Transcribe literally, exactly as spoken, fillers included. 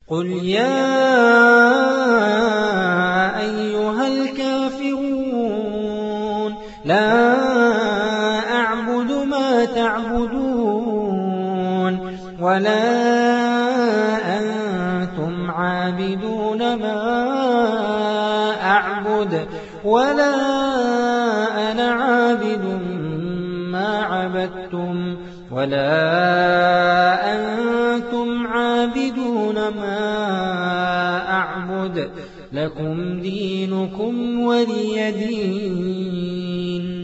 قل يا أيها الكافرون لا أعبد ما تعبدون ولا أنتم عابدون ما أعبد ولا أنا عابد ما عبدتم ولا أنتم عابدون ما أعبد لكم دينكم ولي دين.